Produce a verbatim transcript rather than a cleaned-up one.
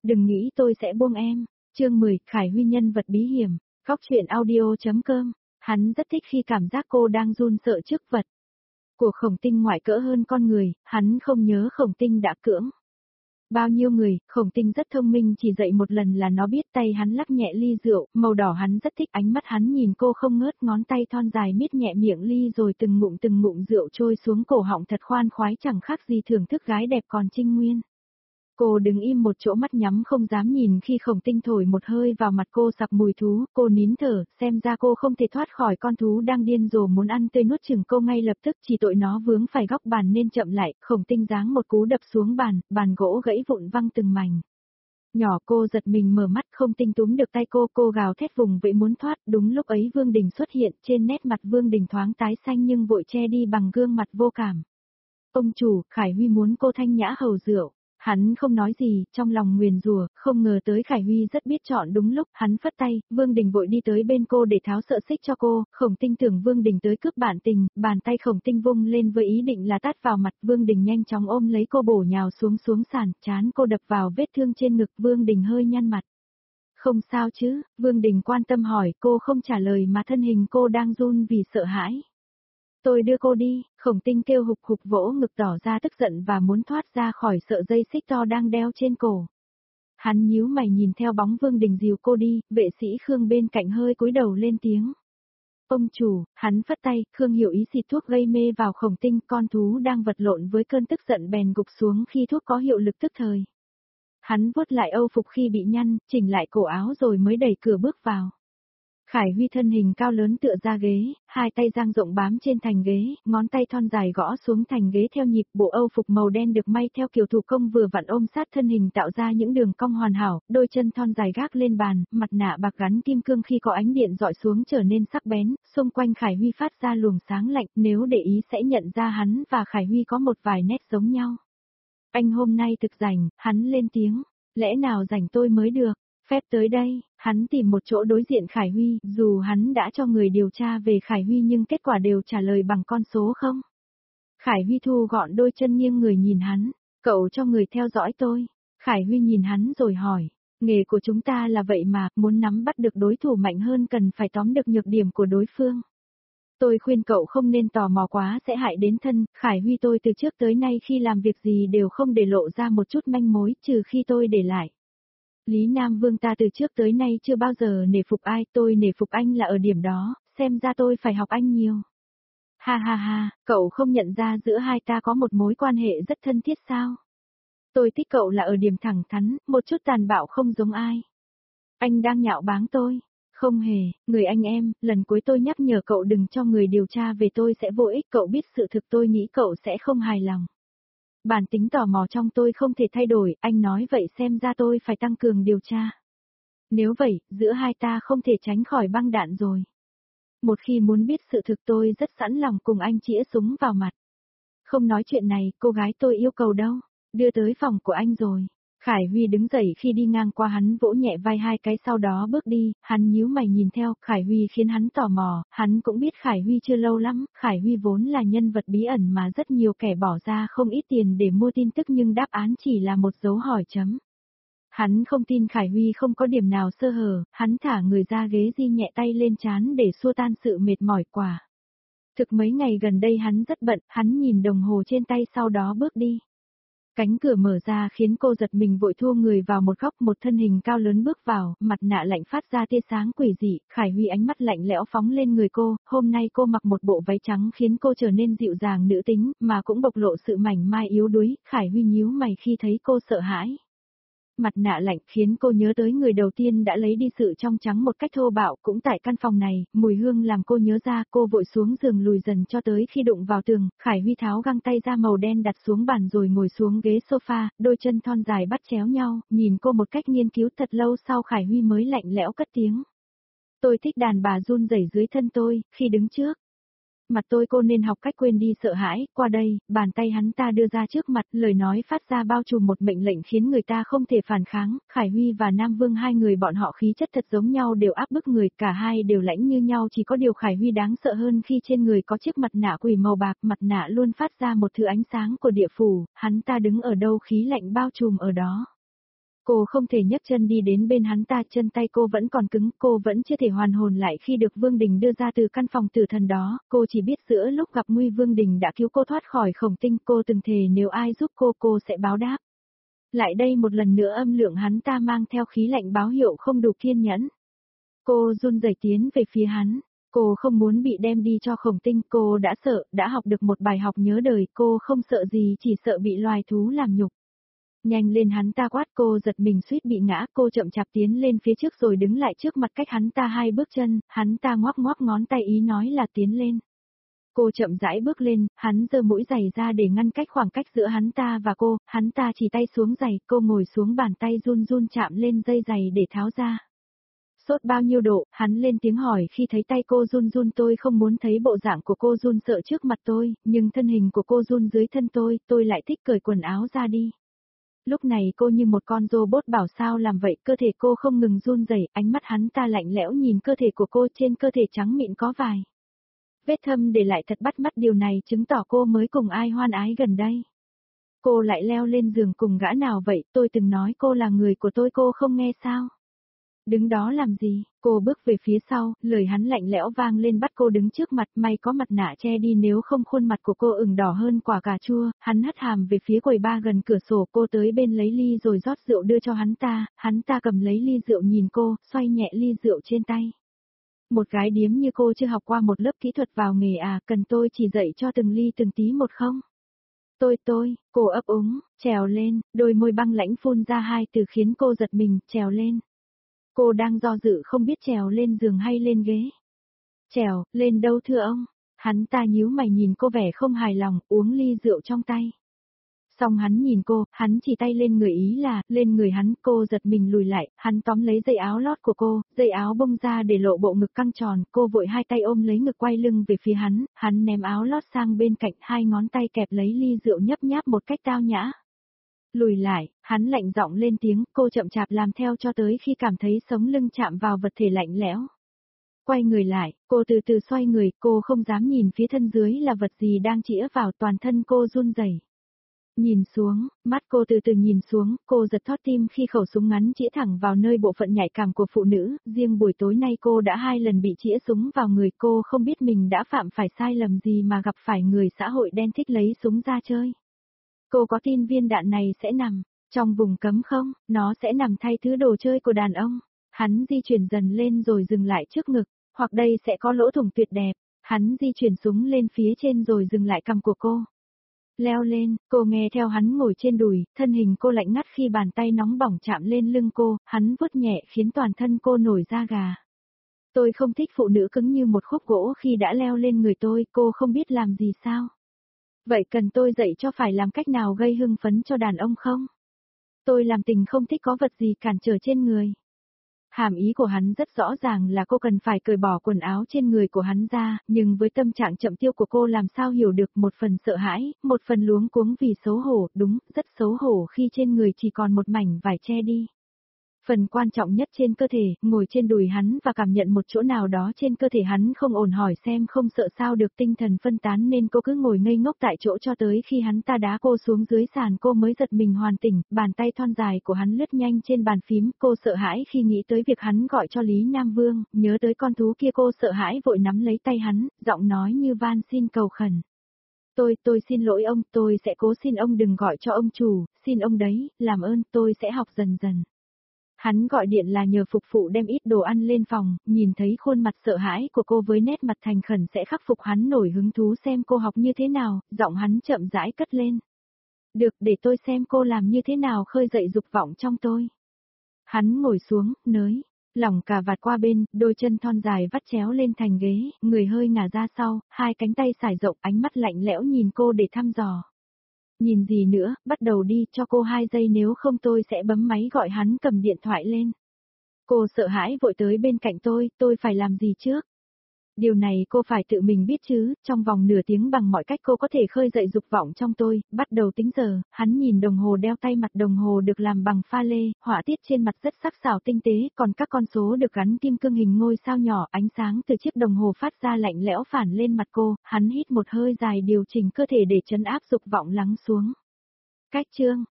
Đừng nghĩ tôi sẽ buông em. Chương mười, Khải Huy nhân vật bí hiểm. Góc truyện audio.com. Hắn rất thích khi cảm giác cô đang run sợ trước vật của Khổng Tinh ngoại cỡ hơn con người, hắn không nhớ Khổng Tinh đã cưỡng bao nhiêu người. Khổng Tinh rất thông minh, chỉ dậy một lần là nó biết. Tay hắn lắc nhẹ ly rượu, màu đỏ hắn rất thích, ánh mắt hắn nhìn cô không ngớt, ngón tay thon dài miết nhẹ miệng ly rồi từng ngụm từng ngụm rượu trôi xuống cổ họng thật khoan khoái, chẳng khác gì thưởng thức gái đẹp còn trinh nguyên. Cô đứng im một chỗ, mắt nhắm không dám nhìn khi Khổng Tinh thổi một hơi vào mặt cô sặc mùi thú. Cô nín thở, xem ra cô không thể thoát khỏi con thú đang điên rồ muốn ăn tươi nuốt chửng cô ngay lập tức, chỉ tội nó vướng phải góc bàn nên chậm lại. Khổng Tinh giáng một cú đập xuống bàn, bàn gỗ gãy vụn văng từng mảnh nhỏ. Cô giật mình mở mắt, Khổng Tinh túm được tay cô, cô gào thét vùng vẫy muốn thoát. Đúng lúc ấy Vương Đình xuất hiện, trên nét mặt Vương Đình thoáng tái xanh nhưng vội che đi bằng gương mặt vô cảm. Ông chủ, Khải Huy muốn cô thanh nhã hầu rượu. Hắn không nói gì, trong lòng nguyền rủa, không ngờ tới Khải Huy rất biết chọn đúng lúc. Hắn phất tay, Vương Đình vội đi tới bên cô để tháo sợi xích cho cô. Khổng Tinh tưởng Vương Đình tới cướp bản tình, bàn tay Khổng Tinh vung lên với ý định là tát vào mặt. Vương Đình nhanh chóng ôm lấy cô bổ nhào xuống xuống sàn, trán cô đập vào vết thương trên ngực. Vương Đình hơi nhăn mặt. Không sao chứ? Vương Đình quan tâm hỏi. Cô không trả lời mà thân hình cô đang run vì sợ hãi. Tôi đưa cô đi. Khổng Tinh kêu hục hục vỗ ngực tỏ ra tức giận và muốn thoát ra khỏi sợi dây xích to đang đeo trên cổ. Hắn nhíu mày nhìn theo bóng Vương Đình dìu cô đi, vệ sĩ Khương bên cạnh hơi cúi đầu lên tiếng. Ông chủ, hắn phất tay, Khương hiểu ý xịt thuốc gây mê vào Khổng Tinh, con thú đang vật lộn với cơn tức giận bèn gục xuống khi thuốc có hiệu lực tức thời. Hắn vuốt lại âu phục khi bị nhăn, chỉnh lại cổ áo rồi mới đẩy cửa bước vào. Khải Huy thân hình cao lớn tựa ra ghế, hai tay dang rộng bám trên thành ghế, ngón tay thon dài gõ xuống thành ghế theo nhịp. Bộ âu phục màu đen được may theo kiểu thủ công vừa vặn ôm sát thân hình tạo ra những đường cong hoàn hảo, đôi chân thon dài gác lên bàn, mặt nạ bạc gắn kim cương khi có ánh điện dọi xuống trở nên sắc bén, xung quanh Khải Huy phát ra luồng sáng lạnh, nếu để ý sẽ nhận ra hắn và Khải Huy có một vài nét giống nhau. Anh hôm nay thực rảnh, hắn lên tiếng, lẽ nào rảnh tôi mới được. Phép tới đây, hắn tìm một chỗ đối diện Khải Huy, dù hắn đã cho người điều tra về Khải Huy nhưng kết quả đều trả lời bằng con số không. Khải Huy thu gọn đôi chân nghiêng người nhìn hắn, cậu cho người theo dõi tôi. Khải Huy nhìn hắn rồi hỏi, nghề của chúng ta là vậy mà, muốn nắm bắt được đối thủ mạnh hơn cần phải tóm được nhược điểm của đối phương. Tôi khuyên cậu không nên tò mò quá sẽ hại đến thân. Khải Huy tôi từ trước tới nay khi làm việc gì đều không để lộ ra một chút manh mối, trừ khi tôi để lại. Lý Nam Vương ta từ trước tới nay chưa bao giờ nể phục ai, tôi nể phục anh là ở điểm đó, xem ra tôi phải học anh nhiều. Ha ha ha, cậu không nhận ra giữa hai ta có một mối quan hệ rất thân thiết sao? Tôi thích cậu là ở điểm thẳng thắn, một chút tàn bạo không giống ai. Anh đang nhạo báng tôi. Không hề, người anh em, lần cuối tôi nhắc nhở cậu đừng cho người điều tra về tôi sẽ vô ích, cậu biết sự thực tôi nghĩ cậu sẽ không hài lòng. Bản tính tò mò trong tôi không thể thay đổi, anh nói vậy xem ra tôi phải tăng cường điều tra. Nếu vậy, giữa hai ta không thể tránh khỏi băng đạn rồi. Một khi muốn biết sự thực tôi rất sẵn lòng cùng anh chĩa súng vào mặt. Không nói chuyện này, cô gái tôi yêu cầu đâu, đưa tới phòng của anh rồi. Khải Huy đứng dậy khi đi ngang qua hắn vỗ nhẹ vai hai cái sau đó bước đi, hắn nhíu mày nhìn theo, Khải Huy khiến hắn tò mò, hắn cũng biết Khải Huy chưa lâu lắm, Khải Huy vốn là nhân vật bí ẩn mà rất nhiều kẻ bỏ ra không ít tiền để mua tin tức nhưng đáp án chỉ là một dấu hỏi chấm. Hắn không tin Khải Huy không có điểm nào sơ hở, hắn thả người ra ghế di nhẹ tay lên trán để xua tan sự mệt mỏi quả. Thực mấy ngày gần đây hắn rất bận, hắn nhìn đồng hồ trên tay sau đó bước đi. Cánh cửa mở ra khiến cô giật mình vội thua người vào một góc, một thân hình cao lớn bước vào, mặt nạ lạnh phát ra tia sáng quỷ dị, Khải Huy ánh mắt lạnh lẽo phóng lên người cô, hôm nay cô mặc một bộ váy trắng khiến cô trở nên dịu dàng nữ tính, mà cũng bộc lộ sự mảnh mai yếu đuối, Khải Huy nhíu mày khi thấy cô sợ hãi. Mặt nạ lạnh khiến cô nhớ tới người đầu tiên đã lấy đi sự trong trắng một cách thô bạo, cũng tại căn phòng này, mùi hương làm cô nhớ ra, cô vội xuống giường lùi dần cho tới khi đụng vào tường, Khải Huy tháo găng tay da màu đen đặt xuống bàn rồi ngồi xuống ghế sofa, đôi chân thon dài bắt chéo nhau, nhìn cô một cách nghiên cứu thật lâu sau Khải Huy mới lạnh lẽo cất tiếng. Tôi thích đàn bà run rẩy dưới thân tôi, khi đứng trước mặt tôi cô nên học cách quên đi sợ hãi, qua đây, bàn tay hắn ta đưa ra trước mặt, lời nói phát ra bao trùm một mệnh lệnh khiến người ta không thể phản kháng, Khải Huy và Nam Vương hai người bọn họ khí chất thật giống nhau đều áp bức người, cả hai đều lãnh như nhau chỉ có điều Khải Huy đáng sợ hơn khi trên người có chiếc mặt nạ quỷ màu bạc, mặt nạ luôn phát ra một thứ ánh sáng của địa phủ, hắn ta đứng ở đâu khí lạnh bao trùm ở đó. Cô không thể nhấc chân đi đến bên hắn ta, chân tay cô vẫn còn cứng, cô vẫn chưa thể hoàn hồn lại khi được Vương Đình đưa ra từ căn phòng tử thần đó, cô chỉ biết giữa lúc gặp nguy Vương Đình đã cứu cô thoát khỏi Khổng Tinh, cô từng thề nếu ai giúp cô cô sẽ báo đáp. Lại đây một lần nữa âm lượng hắn ta mang theo khí lạnh báo hiệu không đủ kiên nhẫn. Cô run rẩy tiến về phía hắn, cô không muốn bị đem đi cho Khổng Tinh, cô đã sợ, đã học được một bài học nhớ đời, cô không sợ gì chỉ sợ bị loài thú làm nhục. Nhanh lên, hắn ta quát, cô giật mình suýt bị ngã, cô chậm chạp tiến lên phía trước rồi đứng lại trước mặt cách hắn ta hai bước chân, hắn ta ngoắc ngoắc ngón tay ý nói là tiến lên. Cô chậm rãi bước lên, hắn giơ mũi giày ra để ngăn cách khoảng cách giữa hắn ta và cô, hắn ta chỉ tay xuống giày, cô ngồi xuống, bàn tay run run chạm lên dây giày để tháo ra. Sốt bao nhiêu độ, hắn lên tiếng hỏi khi thấy tay cô run run. Tôi không muốn thấy bộ dạng của cô run sợ trước mặt tôi, nhưng thân hình của cô run dưới thân tôi, tôi lại thích cởi quần áo ra đi. Lúc này cô như một con robot bảo sao làm vậy, cơ thể cô không ngừng run rẩy, ánh mắt hắn ta lạnh lẽo nhìn cơ thể của cô, trên cơ thể trắng mịn có vài vết thâm để lại thật bắt mắt, điều này chứng tỏ cô mới cùng ai hoan ái gần đây. Cô lại leo lên giường cùng gã nào vậy, tôi từng nói cô là người của tôi, cô không nghe sao? Đứng đó làm gì? Cô bước về phía sau, lời hắn lạnh lẽo vang lên bắt cô đứng trước mặt, may có mặt nạ che đi nếu không khuôn mặt của cô ửng đỏ hơn quả cà chua. Hắn hất hàm về phía quầy bar gần cửa sổ, cô tới bên lấy ly rồi rót rượu đưa cho hắn ta, hắn ta cầm lấy ly rượu nhìn cô, xoay nhẹ ly rượu trên tay. Một gái điếm như cô chưa học qua một lớp kỹ thuật vào nghề à, cần tôi chỉ dạy cho từng ly từng tí một không? Tôi tôi, cô ấp úng, trèo lên, đôi môi băng lãnh phun ra hai từ khiến cô giật mình, trèo lên. Cô đang do dự không biết trèo lên giường hay lên ghế. Trèo, lên đâu thưa ông? Hắn ta nhíu mày nhìn cô vẻ không hài lòng, uống ly rượu trong tay. Xong hắn nhìn cô, hắn chỉ tay lên người ý là, lên người hắn, cô giật mình lùi lại, hắn tóm lấy dây áo lót của cô, dây áo bông ra để lộ bộ ngực căng tròn, cô vội hai tay ôm lấy ngực quay lưng về phía hắn, hắn ném áo lót sang bên cạnh, hai ngón tay kẹp lấy ly rượu nhấp nháp một cách tao nhã. Lùi lại, hắn lạnh giọng lên tiếng, cô chậm chạp làm theo cho tới khi cảm thấy sống lưng chạm vào vật thể lạnh lẽo. Quay người lại, cô từ từ xoay người, cô không dám nhìn phía thân dưới là vật gì đang chĩa vào, toàn thân cô run rẩy. Nhìn xuống, mắt cô từ từ nhìn xuống, cô giật thót tim khi khẩu súng ngắn chĩa thẳng vào nơi bộ phận nhạy cảm của phụ nữ, riêng buổi tối nay cô đã hai lần bị chĩa súng vào người, cô không biết mình đã phạm phải sai lầm gì mà gặp phải người xã hội đen thích lấy súng ra chơi. Cô có tin viên đạn này sẽ nằm trong vùng cấm không? Nó sẽ nằm thay thứ đồ chơi của đàn ông. Hắn di chuyển dần lên rồi dừng lại trước ngực, hoặc đây sẽ có lỗ thủng tuyệt đẹp. Hắn di chuyển súng lên phía trên rồi dừng lại cằm của cô. Leo lên, cô nghe theo hắn ngồi trên đùi, thân hình cô lạnh ngắt khi bàn tay nóng bỏng chạm lên lưng cô, hắn vuốt nhẹ khiến toàn thân cô nổi da gà. Tôi không thích phụ nữ cứng như một khúc gỗ khi đã leo lên người tôi, cô không biết làm gì sao? Vậy cần tôi dạy cho phải làm cách nào gây hưng phấn cho đàn ông không? Tôi làm tình không thích có vật gì cản trở trên người. Hàm ý của hắn rất rõ ràng là cô cần phải cởi bỏ quần áo trên người của hắn ra, nhưng với tâm trạng chậm tiêu của cô làm sao hiểu được, một phần sợ hãi, một phần luống cuống vì xấu hổ, đúng, rất xấu hổ khi trên người chỉ còn một mảnh vải che đi. Phần quan trọng nhất trên cơ thể, ngồi trên đùi hắn và cảm nhận một chỗ nào đó trên cơ thể hắn không ổn, hỏi xem không sợ sao được, tinh thần phân tán nên cô cứ ngồi ngây ngốc tại chỗ cho tới khi hắn ta đá cô xuống dưới sàn cô mới giật mình hoàn tỉnh, bàn tay thon dài của hắn lướt nhanh trên bàn phím, cô sợ hãi khi nghĩ tới việc hắn gọi cho Lý Nam Vương, nhớ tới con thú kia cô sợ hãi vội nắm lấy tay hắn, giọng nói như van xin cầu khẩn. Tôi, tôi xin lỗi ông, tôi sẽ cố, xin ông đừng gọi cho ông chủ, xin ông đấy, làm ơn, tôi sẽ học dần dần. Hắn gọi điện là nhờ phục vụ đem ít đồ ăn lên phòng, nhìn thấy khuôn mặt sợ hãi của cô với nét mặt thành khẩn sẽ khắc phục, hắn nổi hứng thú xem cô học như thế nào, giọng hắn chậm rãi cất lên. Được, để tôi xem cô làm như thế nào khơi dậy dục vọng trong tôi. Hắn ngồi xuống, nới, lỏng cà vạt qua bên, đôi chân thon dài vắt chéo lên thành ghế, người hơi ngả ra sau, hai cánh tay sải rộng, ánh mắt lạnh lẽo nhìn cô để thăm dò. Nhìn gì nữa, bắt đầu đi, cho cô hai giây nếu không tôi sẽ bấm máy gọi hắn cầm điện thoại lên. Cô sợ hãi vội tới bên cạnh tôi, tôi phải làm gì trước? Điều này cô phải tự mình biết chứ, trong vòng nửa tiếng bằng mọi cách cô có thể khơi dậy dục vọng trong tôi, bắt đầu tính giờ, hắn nhìn đồng hồ đeo tay, mặt đồng hồ được làm bằng pha lê, họa tiết trên mặt rất sắc sảo tinh tế, còn các con số được gắn kim cương hình ngôi sao nhỏ, ánh sáng từ chiếc đồng hồ phát ra lạnh lẽo phản lên mặt cô, hắn hít một hơi dài điều chỉnh cơ thể để trấn áp dục vọng lắng xuống. Cách chương